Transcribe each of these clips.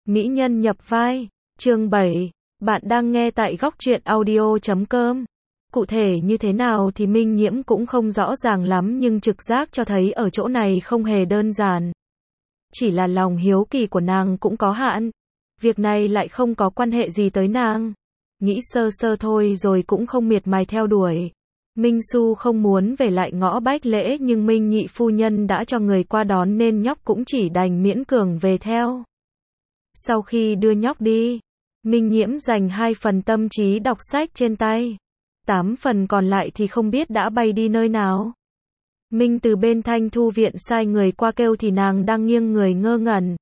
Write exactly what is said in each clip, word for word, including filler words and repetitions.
Mỹ nhân nhập vai, chương bảy. Bạn đang nghe tại góc truyện audio chấm com. Cụ thể như thế nào thì Minh Nhiễm cũng không rõ ràng lắm, nhưng trực giác cho thấy ở chỗ này không hề đơn giản. Chỉ là lòng hiếu kỳ của nàng cũng có hạn. Việc này lại không có quan hệ gì tới nàng. Nghĩ sơ sơ thôi rồi cũng không miệt mài theo đuổi. Minh Xu không muốn về lại ngõ Bách Lễ, nhưng Minh nhị phu nhân đã cho người qua đón nên nhóc cũng chỉ đành miễn cường về theo. Sau khi đưa nhóc đi, Minh Nhiễm dành hai phần tâm trí đọc sách trên tay. Tám phần còn lại thì không biết đã bay đi nơi nào. Minh từ bên Thanh Thu viện sai người qua kêu thì nàng đang nghiêng người ngơ ngẩn.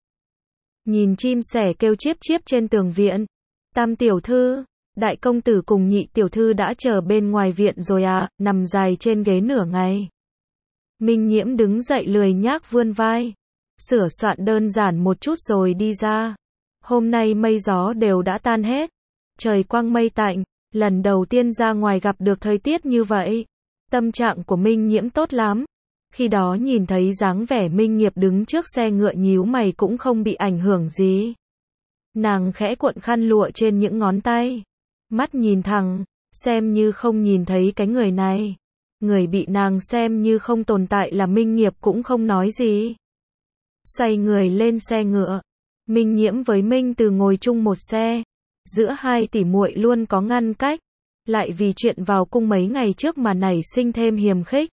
Nhìn chim sẻ kêu chiếp chiếp trên tường viện. Tam tiểu thư, đại công tử cùng nhị tiểu thư đã chờ bên ngoài viện rồi à, nằm dài trên ghế nửa ngày. Minh Nhiễm đứng dậy lười nhác vươn vai. Sửa soạn đơn giản một chút rồi đi ra. Hôm nay mây gió đều đã tan hết. Trời quang mây tạnh, lần đầu tiên ra ngoài gặp được thời tiết như vậy. Tâm trạng của Minh Nhiễm tốt lắm. Khi đó nhìn thấy dáng vẻ Minh Nghiệp đứng trước xe ngựa nhíu mày cũng không bị ảnh hưởng gì. Nàng khẽ cuộn khăn lụa trên những ngón tay. Mắt nhìn thẳng, xem như không nhìn thấy cái người này. Người bị nàng xem như không tồn tại là Minh Nghiệp cũng không nói gì. Xoay người lên xe ngựa. Minh Nhiễm với Minh Từ ngồi chung một xe. Giữa hai tỷ muội luôn có ngăn cách. Lại vì chuyện vào cung mấy ngày trước mà nảy sinh thêm hiềm khích.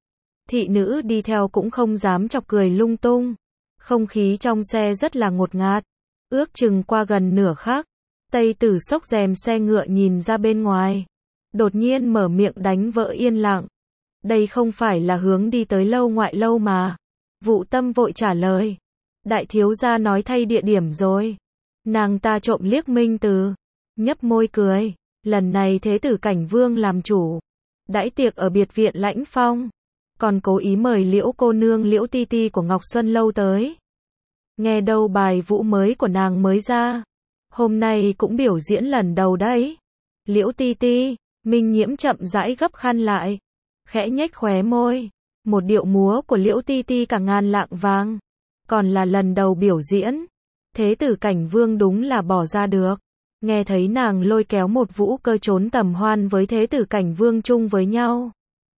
Thị nữ đi theo cũng không dám chọc cười lung tung. Không khí trong xe rất là ngột ngạt. Ước chừng qua gần nửa khắc, Tây Tử xốc rèm xe ngựa nhìn ra bên ngoài. Đột nhiên mở miệng đánh vỡ yên lặng. Đây không phải là hướng đi tới lâu ngoại lâu mà. Vụ Tâm vội trả lời. Đại thiếu gia nói thay địa điểm rồi. Nàng ta trộm liếc Minh Từ, nhấp môi cười. Lần này Thế tử Cảnh Vương làm chủ. Đãi tiệc ở biệt viện Lãnh Phong. Còn cố ý mời Liễu cô nương Liễu Ti Ti của Ngọc Xuân Lâu tới. Nghe đâu bài vũ mới của nàng mới ra. Hôm nay cũng biểu diễn lần đầu đấy. Liễu Ti Ti, Minh Nhiễm chậm rãi gấp khăn lại. Khẽ nhếch khóe môi. Một điệu múa của Liễu Ti Ti cả ngàn lạng vàng. Còn là lần đầu biểu diễn. Thế tử Cảnh Vương đúng là bỏ ra được. Nghe thấy nàng lôi kéo một vũ cơ trốn tầm hoan với Thế tử Cảnh Vương chung với nhau.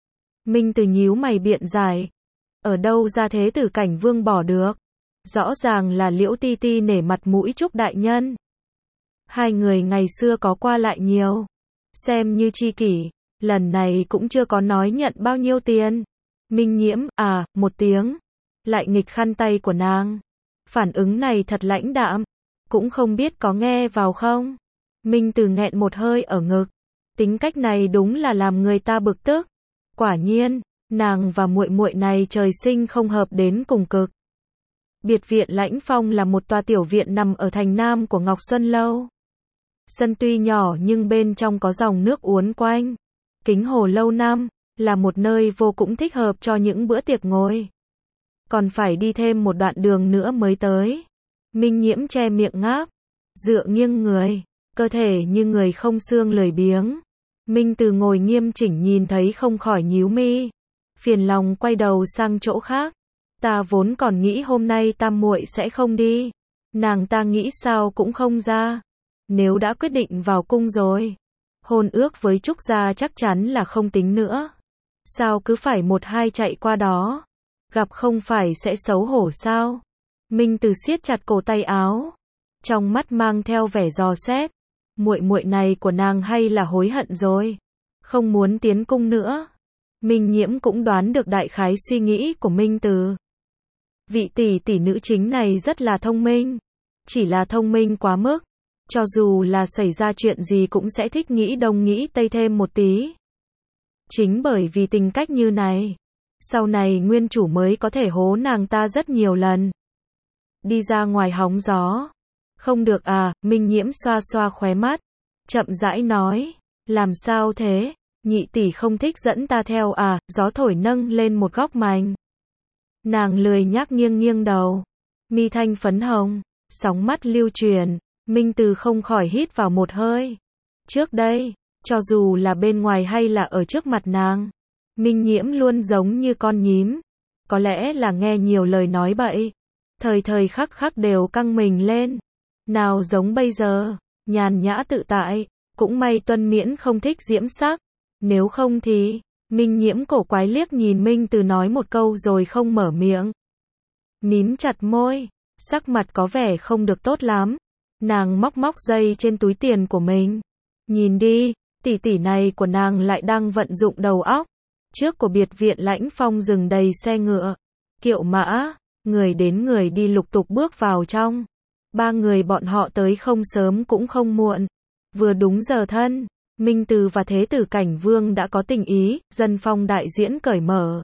Minh Từ nhíu mày biện giải. Ở đâu ra Thế tử Cảnh Vương bỏ được. Rõ ràng là Liễu Ti Ti nể mặt mũi chúc đại nhân. Hai người ngày xưa có qua lại nhiều. Xem như tri kỷ. Lần này cũng chưa có nói nhận bao nhiêu tiền. Minh Nhiễm, à, một tiếng. Lại nghịch khăn tay của nàng. Phản ứng này thật lãnh đạm. Cũng không biết có nghe vào không. Minh Từ nghẹn một hơi ở ngực. Tính cách này đúng là làm người ta bực tức. Quả nhiên, nàng và muội muội này trời sinh không hợp đến cùng cực. Biệt viện Lãnh Phong là một tòa tiểu viện nằm ở thành nam của Ngọc Xuân Lâu. Sân tuy nhỏ nhưng bên trong có dòng nước uốn quanh. Kính hồ lâu năm, là một nơi vô cùng thích hợp cho những bữa tiệc ngồi. Còn phải đi thêm một đoạn đường nữa mới tới. Minh Nhiễm che miệng ngáp, dựa nghiêng người, cơ thể như người không xương lười biếng. Minh Từ ngồi nghiêm chỉnh nhìn thấy không khỏi nhíu mi, phiền lòng quay đầu sang chỗ khác. Ta vốn còn nghĩ hôm nay tam muội sẽ không đi, nàng ta nghĩ sao cũng không ra. Nếu đã quyết định vào cung rồi, hôn ước với Trúc gia chắc chắn là không tính nữa. Sao cứ phải một hai chạy qua đó, gặp không phải sẽ xấu hổ sao? Minh Từ siết chặt cổ tay áo, trong mắt mang theo vẻ dò xét. Muội muội này của nàng hay là hối hận rồi, không muốn tiến cung nữa. Minh Nhiễm cũng đoán được đại khái suy nghĩ của Minh Từ. Vị tỷ tỷ nữ chính này rất là thông minh, chỉ là thông minh quá mức. Cho dù là xảy ra chuyện gì cũng sẽ thích nghĩ đông nghĩ tây thêm một tí. Chính bởi vì tính cách như này, sau này nguyên chủ mới có thể hố nàng ta rất nhiều lần. Đi ra ngoài hóng gió. Không được à, Minh Nhiễm xoa xoa khóe mắt, chậm rãi nói, làm sao thế, nhị tỷ không thích dẫn ta theo à, gió thổi nâng lên một góc mành. Nàng lười nhác nghiêng nghiêng đầu, mi thanh phấn hồng, sóng mắt lưu truyền. Minh Từ không khỏi hít vào một hơi. Trước đây, cho dù là bên ngoài hay là ở trước mặt nàng, Minh Nhiễm luôn giống như con nhím. Có lẽ là nghe nhiều lời nói bậy, thời thời khắc khắc đều căng mình lên. Nào giống bây giờ, nhàn nhã tự tại, cũng may Tuân Miễn không thích diễm sắc, nếu không thì, Minh Nhiễm cổ quái liếc nhìn Minh Từ nói một câu rồi không mở miệng. Mím chặt môi, sắc mặt có vẻ không được tốt lắm, nàng móc móc dây trên túi tiền của mình. Nhìn đi, tỷ tỷ này của nàng lại đang vận dụng đầu óc. Trước của biệt viện Lãnh Phong dừng đầy xe ngựa, kiệu mã, người đến người đi lục tục bước vào trong. Ba người bọn họ tới không sớm cũng không muộn. Vừa đúng giờ thân, Minh Từ và Thế tử Cảnh Vương đã có tình ý, dân phong đại diễn cởi mở.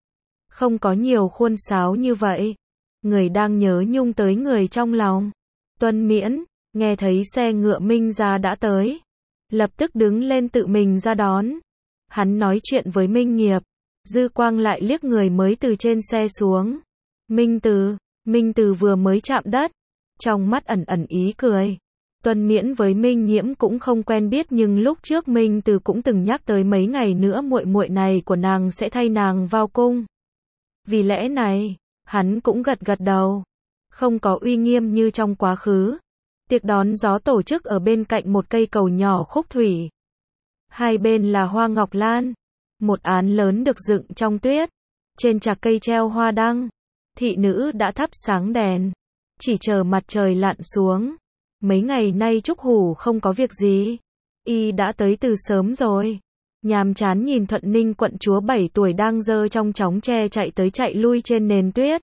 Không có nhiều khuôn sáo như vậy. Người đang nhớ nhung tới người trong lòng. Tuân Miễn, nghe thấy xe ngựa Minh gia đã tới. Lập tức đứng lên tự mình ra đón. Hắn nói chuyện với Minh Nghiệp. Dư quang lại liếc người mới từ trên xe xuống. Minh Từ, Minh Từ vừa mới chạm đất. Trong mắt ẩn ẩn ý cười. Tuân Miễn với Minh Nhiễm cũng không quen biết nhưng lúc trước Minh Từ cũng từng nhắc tới mấy ngày nữa muội muội này của nàng sẽ thay nàng vào cung. Vì lẽ này, hắn cũng gật gật đầu. Không có uy nghiêm như trong quá khứ. Tiệc đón gió tổ chức ở bên cạnh một cây cầu nhỏ khúc thủy. Hai bên là hoa ngọc lan. Một án lớn được dựng trong tuyết. Trên trạc cây treo hoa đăng. Thị nữ đã thắp sáng đèn. Chỉ chờ mặt trời lặn xuống. Mấy ngày nay Trúc Hủ không có việc gì. Y đã tới từ sớm rồi. Nhàm chán nhìn Thuận Ninh quận chúa bảy tuổi đang giơ trong chóng tre chạy tới chạy lui trên nền tuyết.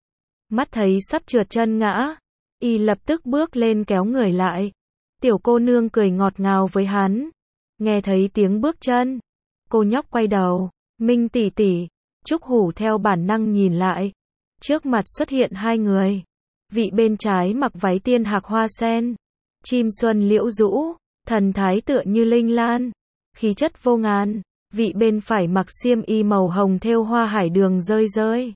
Mắt thấy sắp trượt chân ngã. Y lập tức bước lên kéo người lại. Tiểu cô nương cười ngọt ngào với hắn. Nghe thấy tiếng bước chân. Cô nhóc quay đầu. Minh tỷ tỷ. Trúc Hủ theo bản năng nhìn lại. Trước mặt xuất hiện hai người. Vị bên trái mặc váy tiên hạc hoa sen. Chim xuân liễu rũ. Thần thái tựa như linh lan. Khí chất vô ngàn. Vị bên phải mặc xiêm y màu hồng thêu hoa hải đường rơi rơi.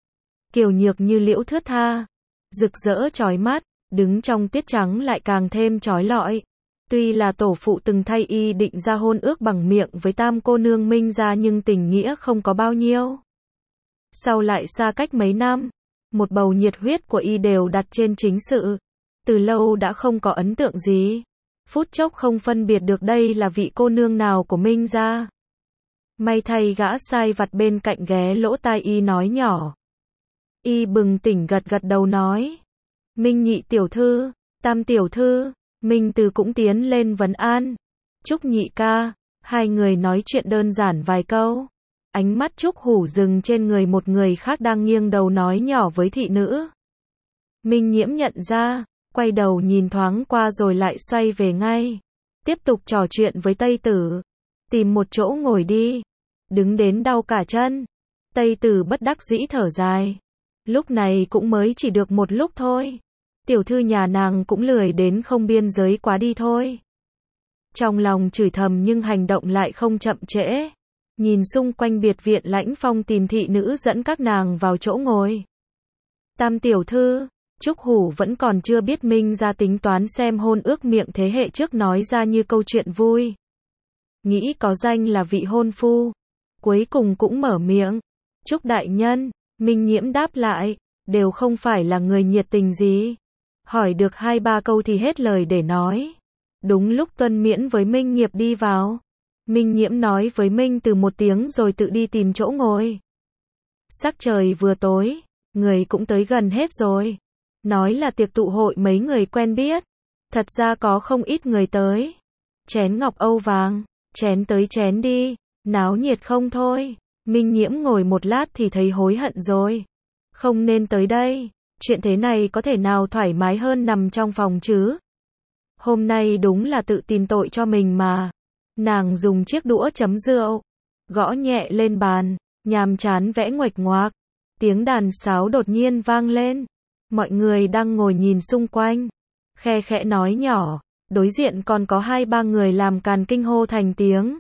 Kiều nhược như liễu thướt tha. Rực rỡ chói mắt. Đứng trong tiết trắng lại càng thêm chói lọi. Tuy là tổ phụ từng thay y định ra hôn ước bằng miệng với tam cô nương Minh gia nhưng tình nghĩa không có bao nhiêu. Sau lại xa cách mấy năm. Một bầu nhiệt huyết của y đều đặt trên chính sự. Từ lâu đã không có ấn tượng gì. Phút chốc không phân biệt được đây là vị cô nương nào của Minh gia. May thay gã sai vặt bên cạnh ghé lỗ tai y nói nhỏ. Y bừng tỉnh gật gật đầu nói. Minh nhị tiểu thư, tam tiểu thư, Minh Từ cũng tiến lên vấn an. Trúc nhị ca, hai người nói chuyện đơn giản vài câu. Ánh mắt Trúc Hủ dừng trên người một người khác đang nghiêng đầu nói nhỏ với thị nữ. Minh Nhiễm nhận ra, quay đầu nhìn thoáng qua rồi lại xoay về ngay. Tiếp tục trò chuyện với Tây Tử. Tìm một chỗ ngồi đi. Đứng đến đau cả chân. Tây Tử bất đắc dĩ thở dài. Lúc này cũng mới chỉ được một lúc thôi. Tiểu thư nhà nàng cũng lười đến không biên giới quá đi thôi. Trong lòng chửi thầm nhưng hành động lại không chậm trễ. Nhìn xung quanh biệt viện Lãnh Phong tìm thị nữ dẫn các nàng vào chỗ ngồi. Tam tiểu thư, Trúc Hủ vẫn còn chưa biết Minh ra tính toán xem hôn ước miệng thế hệ trước nói ra như câu chuyện vui. Nghĩ có danh là vị hôn phu. Cuối cùng cũng mở miệng. Trúc đại nhân, Minh Nhiễm đáp lại, đều không phải là người nhiệt tình gì. Hỏi được hai ba câu thì hết lời để nói. Đúng lúc Tuân Miễn với Minh Nghiệp đi vào. Minh Nhiễm nói với Minh Từ một tiếng rồi tự đi tìm chỗ ngồi. Sắc trời vừa tối, người cũng tới gần hết rồi. Nói là tiệc tụ hội mấy người quen biết. Thật ra có không ít người tới. Chén ngọc âu vàng, chén tới chén đi, náo nhiệt không thôi. Minh Nhiễm ngồi một lát thì thấy hối hận rồi. Không nên tới đây. Chuyện thế này có thể nào thoải mái hơn nằm trong phòng chứ? Hôm nay đúng là tự tìm tội cho mình mà. Nàng dùng chiếc đũa chấm rượu, gõ nhẹ lên bàn, nhàm chán vẽ nguệch ngoạc. Tiếng đàn sáo đột nhiên vang lên. Mọi người đang ngồi nhìn xung quanh. Khe khẽ nói nhỏ, đối diện còn có hai ba người làm càn kinh hô thành tiếng.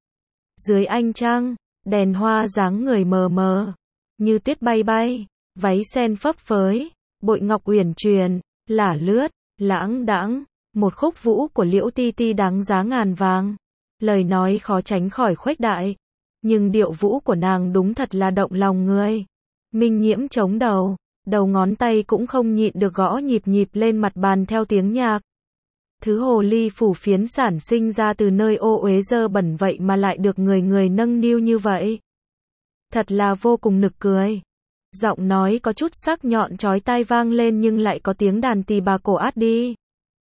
Dưới ánh trăng, đèn hoa dáng người mờ mờ, như tuyết bay bay, váy sen phấp phới, bội ngọc uyển chuyển, lả lướt, lãng đãng, một khúc vũ của Liễu Ti Ti đáng giá ngàn vàng. Lời nói khó tránh khỏi khuếch đại, nhưng điệu vũ của nàng đúng thật là động lòng người. Minh Nhiễm chống đầu, đầu ngón tay cũng không nhịn được gõ nhịp nhịp lên mặt bàn theo tiếng nhạc. Thứ hồ ly phủ phiến sản sinh ra từ nơi ô uế dơ bẩn vậy mà lại được người người nâng niu như vậy. Thật là vô cùng nực cười. Giọng nói có chút sắc nhọn chói tai vang lên nhưng lại có tiếng đàn tỳ bà cổ át đi.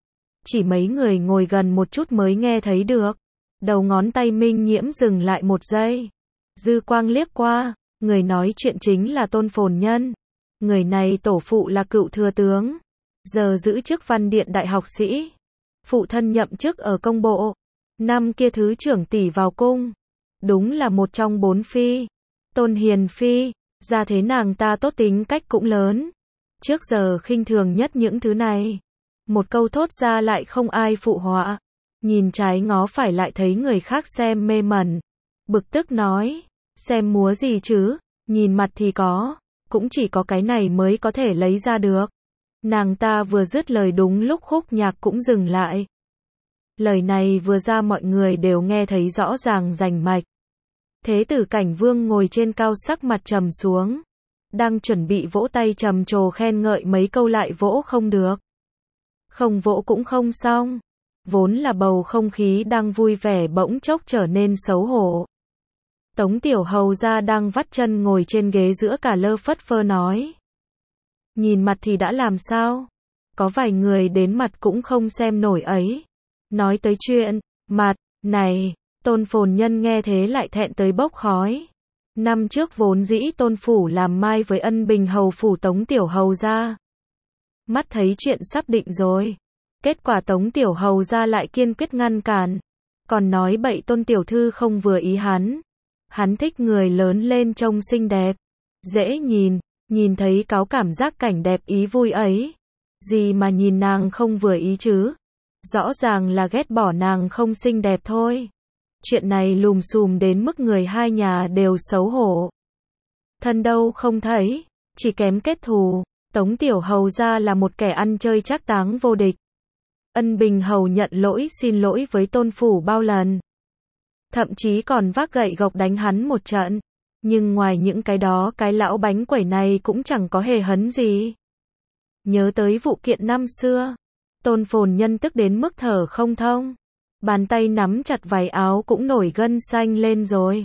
Chỉ mấy người ngồi gần một chút mới nghe thấy được. Đầu ngón tay Minh Nhiễm dừng lại một giây. Dư quang liếc qua, người nói chuyện chính là Tôn Phồn Nhân. Người này tổ phụ là cựu thừa tướng, giờ giữ chức văn điện đại học sĩ. Phụ thân nhậm chức ở công bộ. Năm kia thứ trưởng tỷ vào cung. Đúng là một trong bốn phi. Tôn Hiền Phi, ra thế nàng ta tốt tính cách cũng lớn. Trước giờ khinh thường nhất những thứ này. Một câu thốt ra lại không ai phụ họa. Nhìn trái ngó phải lại thấy người khác xem mê mẩn. Bực tức nói, xem múa gì chứ, nhìn mặt thì có, cũng chỉ có cái này mới có thể lấy ra được. Nàng ta vừa dứt lời đúng lúc khúc nhạc cũng dừng lại. Lời này vừa ra mọi người đều nghe thấy rõ ràng rành mạch. Thế tử Cảnh Vương ngồi trên cao sắc mặt trầm xuống. Đang chuẩn bị vỗ tay trầm trồ khen ngợi mấy câu lại vỗ không được. Không vỗ cũng không xong. Vốn là bầu không khí đang vui vẻ bỗng chốc trở nên xấu hổ. Tống Tiểu Hầu ra đang vắt chân ngồi trên ghế giữa cả lơ phất phơ nói. Nhìn mặt thì đã làm sao? Có vài người đến mặt cũng không xem nổi ấy. Nói tới chuyện, mặt, này, Tôn Phồn Nhân nghe thế lại thẹn tới bốc khói. Năm trước vốn dĩ Tôn Phủ làm mai với ân bình hầu phủ Tống Tiểu Hầu ra. Mắt thấy chuyện sắp định rồi. Kết quả Tống Tiểu Hầu ra lại kiên quyết ngăn cản. Còn nói bậy Tôn Tiểu Thư không vừa ý hắn. Hắn thích người lớn lên trông xinh đẹp. Dễ nhìn, nhìn thấy có cảm giác cảnh đẹp ý vui ấy. Gì mà nhìn nàng không vừa ý chứ? Rõ ràng là ghét bỏ nàng không xinh đẹp thôi. Chuyện này lùm xùm đến mức người hai nhà đều xấu hổ. Thân đâu không thấy, chỉ kém kết thù. Tống Tiểu Hầu ra là một kẻ ăn chơi trác táng vô địch. Ân Bình Hầu nhận lỗi xin lỗi với Tôn Phủ bao lần. Thậm chí còn vác gậy gộc đánh hắn một trận. Nhưng ngoài những cái đó cái lão bánh quẩy này cũng chẳng có hề hấn gì. Nhớ tới vụ kiện năm xưa. Tôn Phồn Nhân tức đến mức thở không thông. Bàn tay nắm chặt váy áo cũng nổi gân xanh lên rồi.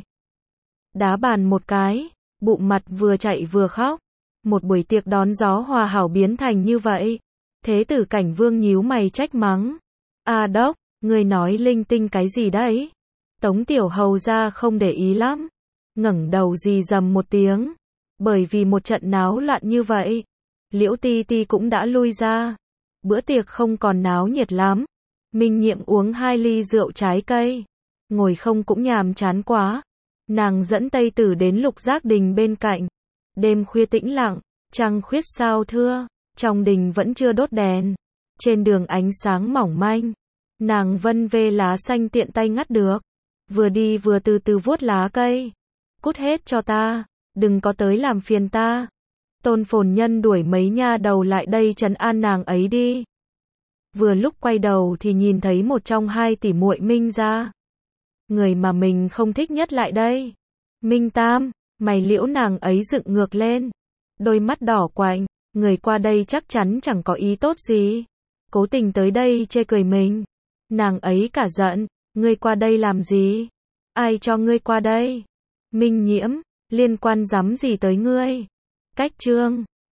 Đá bàn một cái, bụng mặt vừa chạy vừa khóc. Một buổi tiệc đón gió hòa hảo biến thành như vậy. Thế tử Cảnh Vương nhíu mày trách mắng. A đốc, người nói linh tinh cái gì đấy? Tống Tiểu Hầu ra không để ý lắm. Ngẩng đầu rì rầm một tiếng. Bởi vì một trận náo loạn như vậy, Liễu Ti Ti cũng đã lui ra. Bữa tiệc không còn náo nhiệt lắm. Minh Nhiệm uống hai ly rượu trái cây. Ngồi không cũng nhàm chán quá. Nàng dẫn Tây Tử đến Lục Giác Đình bên cạnh. Đêm khuya tĩnh lặng, trăng khuyết sao thưa. Trong đình vẫn chưa đốt đèn. Trên đường ánh sáng mỏng manh. Nàng vân vê lá xanh tiện tay ngắt được. Vừa đi vừa từ từ vuốt lá cây. Cút hết cho ta, đừng có tới làm phiền ta. Tôn Phồn Nhân đuổi mấy nha đầu lại đây trấn an nàng ấy đi. Vừa lúc quay đầu thì nhìn thấy một trong hai tỷ muội Minh ra. Người mà mình không thích nhất lại đây. Minh Tam, mày liễu nàng ấy dựng ngược lên. Đôi mắt đỏ quạnh, người qua đây chắc chắn chẳng có ý tốt gì. Cố tình tới đây chê cười mình. Nàng ấy cả giận, ngươi qua đây làm gì? Ai cho ngươi qua đây? Minh Nhiễm, liên quan rắm gì tới ngươi? Cách chương